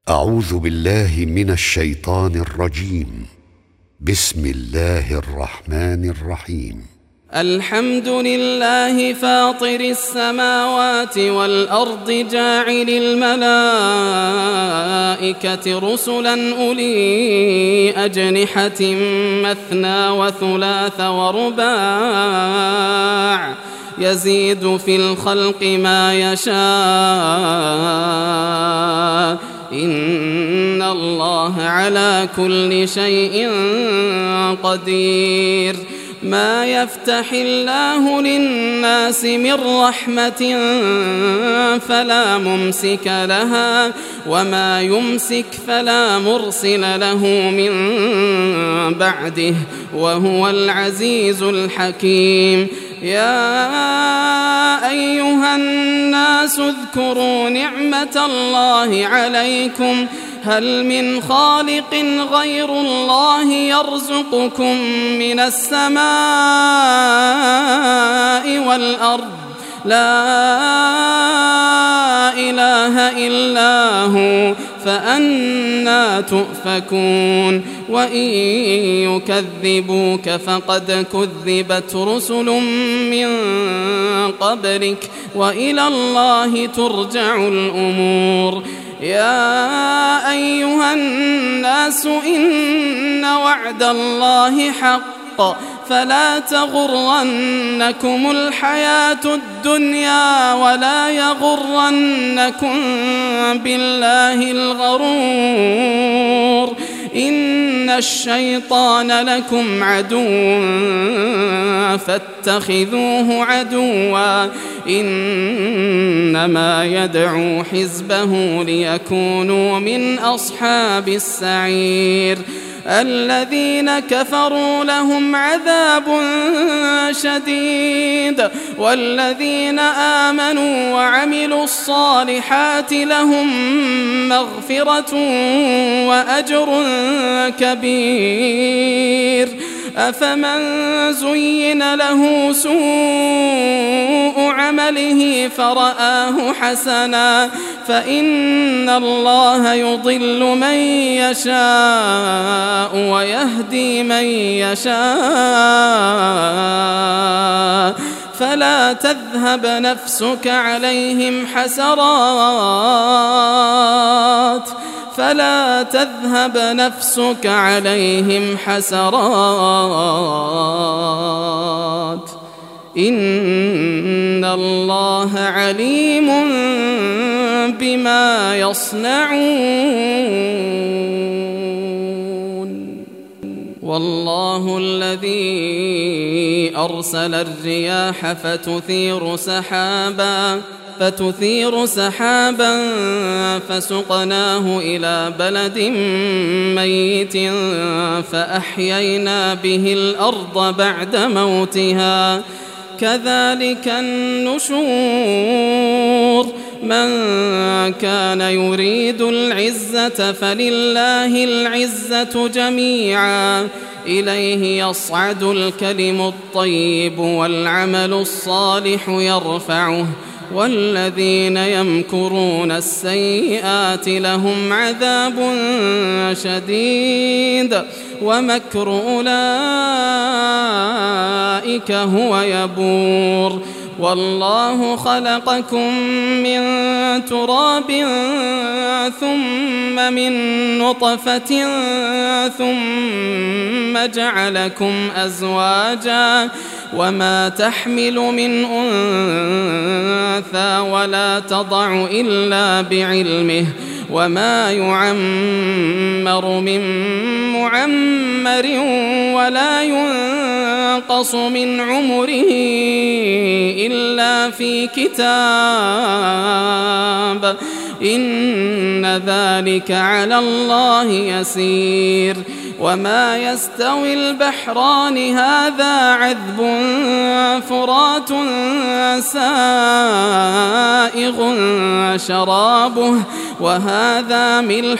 أعوذ بالله من الشيطان الرجيم. بسم الله الرحمن الرحيم. الحمد لله فاطر السماوات والأرض جاعل الملائكة رسلا أولي أجنحة مثنى وثلاث ورباع يزيد في الخلق ما يشاء إن الله على كل شيء قدير. ما يفتح الله للناس من رحمة فلا ممسك لها وما يمسك فلا مرسل له من بعده وهو العزيز الحكيم. يا أيها الناس اذكروا نعمة الله عليكم هل من خالق غير الله يرزقكم من السماء والأرض لا إله إلا هو فأنى تؤفكون. وإن يكذبوك فقد كذبت رسل من قبلك وإلى الله ترجع الأمور. يا أيها الناس إن وعد الله حق فلا تغرنكم الحياة الدنيا ولا يغرنكم بالله الغرور. إن الشيطان لكم عدو فاتخذوه عدوا إنما يدعو حزبه ليكونوا من أصحاب السعير. الذين كفروا لهم عذاب شديد والذين آمنوا وعملوا الصالحات لهم مغفرة وأجر كبير. أفمن زين له سوء عمله فرآه حسنا فإن الله يضل من يشاء ويهدي من يشاء فلا تذهب نفسك عليهم حسرات إن الله عليم بما يصنعون. والله الذي أرسل الرياح فتثير سحابا فسقناه إلى بلد ميت فأحيينا به الأرض بعد موتها كذلك النشور. من كان يريد العزة فلله العزة جميعا إليه يصعد الكلم الطيب والعمل الصالح يرفعه والذين يمكرون السيئات لهم عذاب شديد ومكر أولئك هو يبور. والله خلقكم من تراب ثم من نطفة ثم جعلكم أزواجا وما تحمل من أنثى ولا تضع إلا بعلمه وما يعمر من معمر ولا ينقص من عمره إلا في كتاب إن ذلك على الله يسير. وما يستوي البحران هذا عذب فرات سائغ شرابه وهذا ملح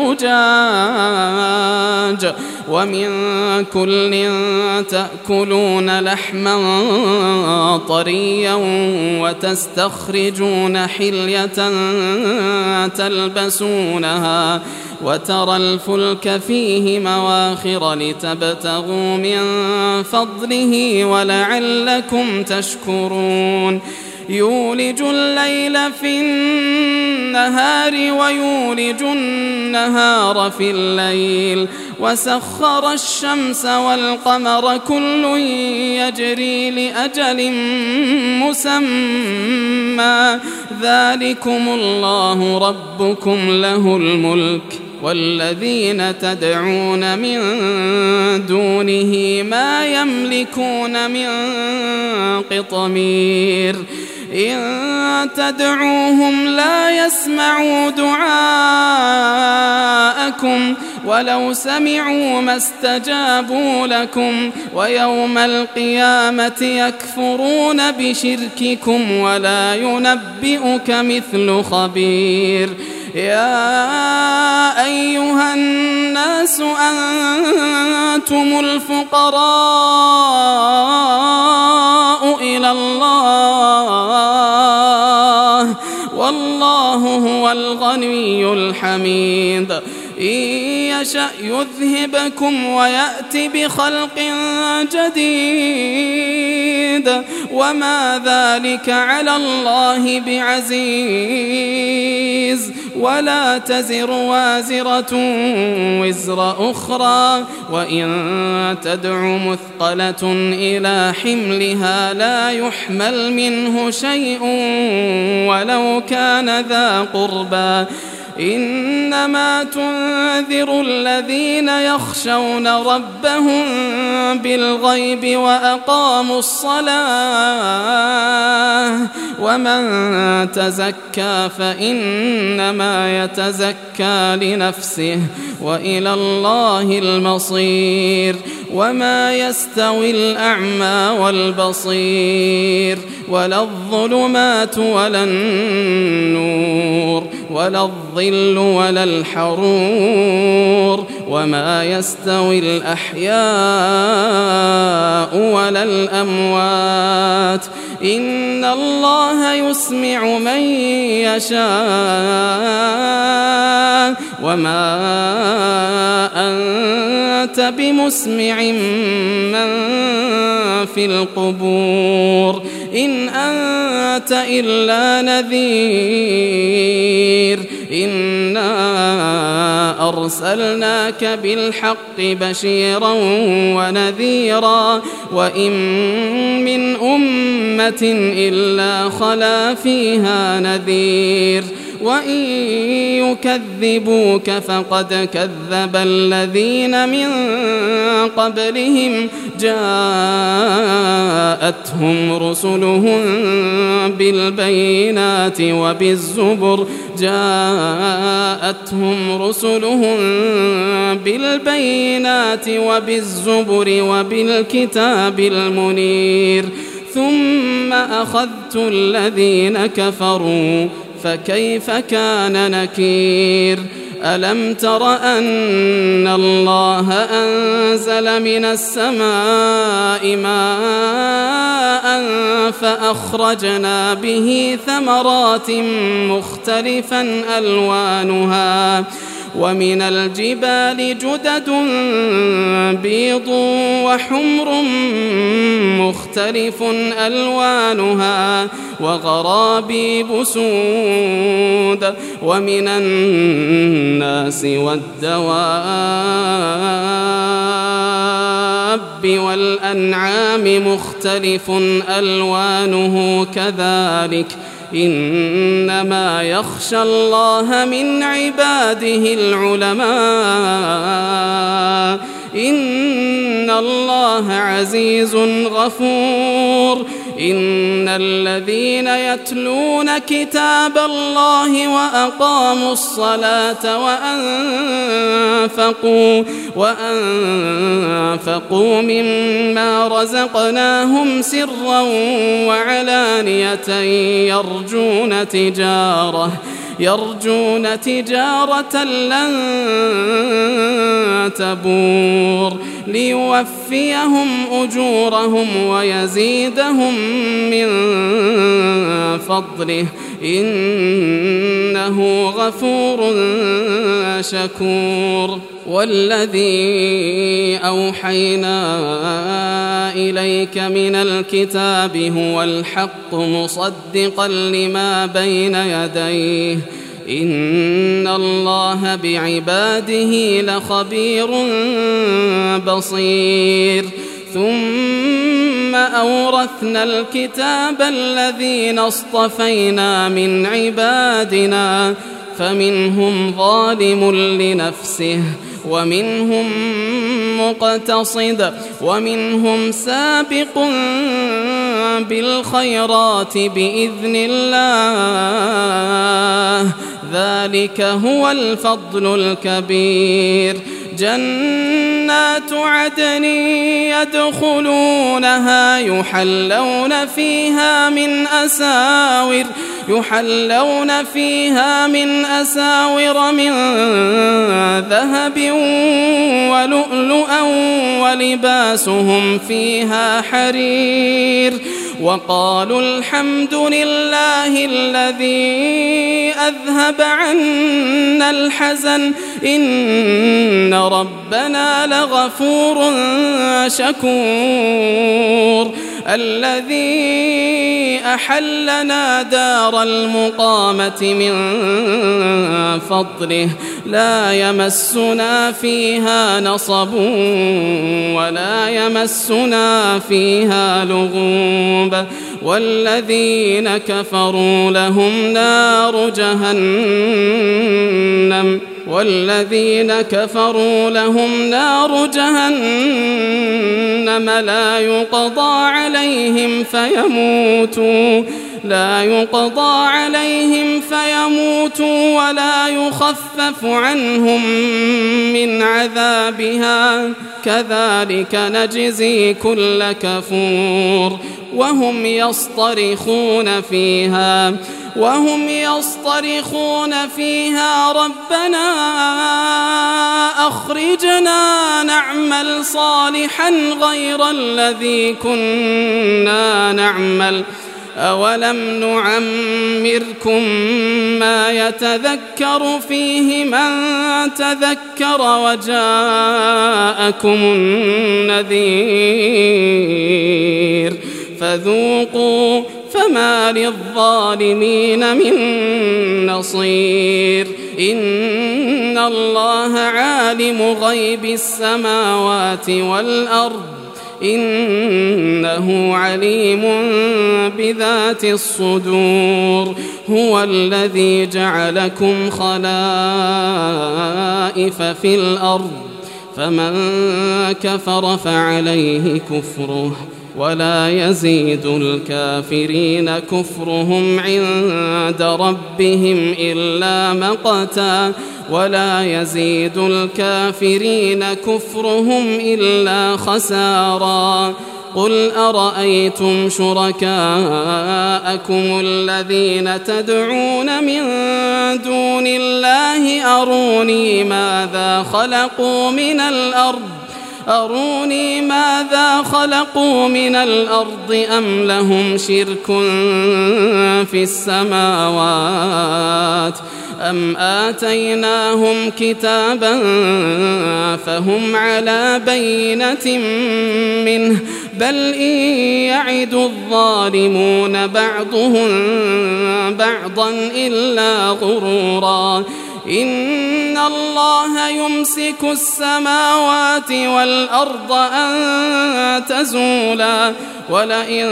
أجاج ومن كل تأكلون لحما طريا وتستخرجون حلية تلبسونها وترى الفلك فيه مواخر لتبتغوا من فضله ولعلكم تشكرون يولج الليل في النهار ويولج النهار في الليل وسخر الشمس والقمر كل يجري لأجل مسمى ذلكم الله ربكم له الملك والذين تدعون من دونه ما يملكون من قطمير إن تدعوهم لا يسمعوا دعاءكم ولو سمعوا ما استجابوا لكم ويوم القيامة يكفرون بشرككم ولا ينبئك مثل خبير يا أيها الناس أنتم الفقراء إلى الله والله هو الغني الحميد إن يشأ يذهبكم ويأتي بخلق جديد وما ذلك على الله بعزيز ولا تزر وازرة وزر أخرى وإن تدع مثقلة إلى حملها لا يحمل منه شيء ولو كان ذا قربى إنما تنذر الذين يخشون ربهم بالغيب وأقاموا الصلاة ومن تزكى فإنما يتزكى لنفسه وإلى الله المصير وما يستوي الأعمى والبصير ولا الظلمات ولا النور ولا الظل ولا الحرور وما يستوي الأحياء ولا الأموات إن الله يسمع من يشاء وما أنت بمسمع من في القبور إن أنت إلا نذير إنا أرسلناك بالحق بشيرا ونذيرا وإن من أمة إلا خلا فيها نذير وإن يكذبوك فقد كذب الذين من قبلهم جاءتهم رسلهم بالبينات وبالزبر وبالكتاب المنير ثم أخذت الذين كفروا فكيف كان نكير ألم تر أن الله أنزل من السماء ماء فأخرجنا به ثمرات مختلفا ألوانها ومن الجبال جدد بيض وحمر مختلف ألوانها وغرابيب سود ومن الناس والدواب والأنعام مختلف ألوانه كذلك إنما يخشى الله من عباده العلماء إن الله عزيز غفور إن الذين يتلون كتاب الله وأقاموا الصلاة وأنفقوا مما رزقناهم سرا وعلانية يرجون تجارة لن تبور ليوفيهم أجورهم ويزيدهم من فضله إنه غفور شكور. والذي أوحينا إليك من الكتاب هو الحق مصدقا لما بين يديه إن الله بعباده لخبير بصير. ثم أورثنا الكتاب الذين اصطفينا من عبادنا فمنهم ظالم لنفسه ومنهم مقتصد ومنهم سابق بالخيرات بإذن الله ذلك هو الفضل الكبير. جنات عدن يدخلونها يحلون فيها من أساور من ذهب ولؤلؤا ولباسهم فيها حرير. وقالوا الحمد لله الذي أذهب عنا الحزن إن ربنا لغفور شكور. الذي أحلنا دار المقامة من فضله لا يمسنا فيها نصب ولا يمسنا فيها لغوب. والذين كفروا لهم نار جهنم لا يقضى عليهم فيموتوا ولا يخفف عنهم من عذابها كذلك نجزي كل كفور. وهم يصطرخون فيها ربنا أخرجنا نعمل صالحا غير الذي كنا نعمل أولم نعمركم ما يتذكر فيه من تذكر وجاءكم النذير فذوقوا فما للظالمين من نصير. إن الله عالم غيب السماوات والأرض إنه عليم بذات الصدور. هو الذي جعلكم خلائف في الأرض فمن كفر فعليه كفره ولا يزيد الكافرين كفرهم عند ربهم إلا مقتا ولا يزيد الكافرين كفرهم إلا خسارا. قل أرأيتم شركاءكم الذين تدعون من دون الله أروني ماذا خلقوا من الأرض أم لهم شرك في السماوات أم آتيناهم كتابا فهم على بينة منه بل إن يعد الظالمون بعضهم بعضا إلا غرورا. إن الله يمسك السماوات والأرض أن تزولا ولئن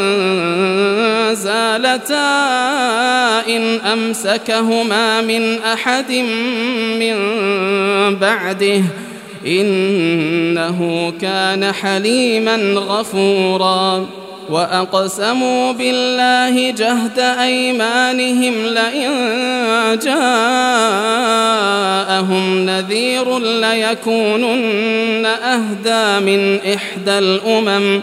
زالتا إن أمسكهما من أحد من بعده إنه كان حليما غفورا. وأقسموا بالله جهد أيمانهم لئن جاءهم نذير ليكونن أهدى من إحدى الأمم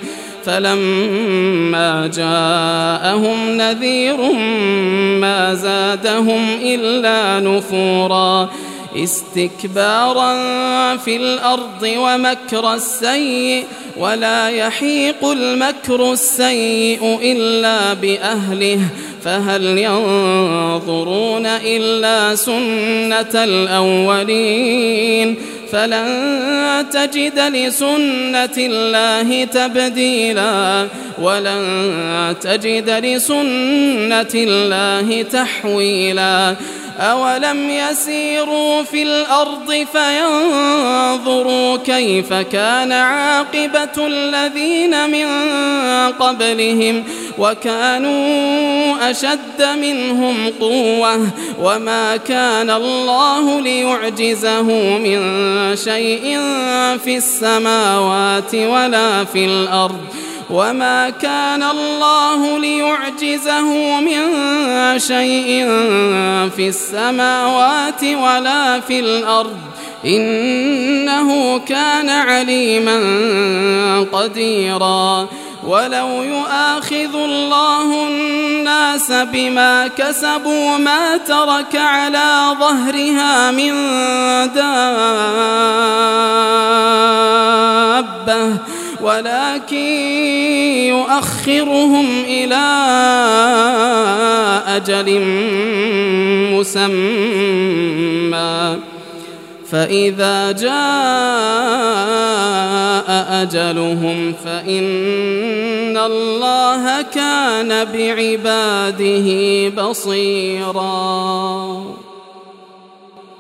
فلما جاءهم نذير ما زادهم إلا نفورا استكبارا في الأرض ومكر السيء ولا يحيق المكر السيء إلا بأهله فهل ينظرون إلا سنة الأولين فلن تجد لسنة الله تبديلا ولن تجد لسنة الله تحويلا أولم يسيروا في الأرض فينظروا كيف كان عاقبة الذين من قبلهم وكانوا أشد منهم قوة وما كان الله ليعجزه من شيء في السماوات ولا في الأرض وما كان الله ليعجزه من شيء في السماوات ولا في الأرض إنه كان عليما قديرا ولو يؤاخذ الله الناس بما كسبوا ما ترك على ظهرها من دابة ولكن يؤخرهم إلى أجل مسمى فإذا جاء أجلهم فإن الله كان بعباده بصيراً.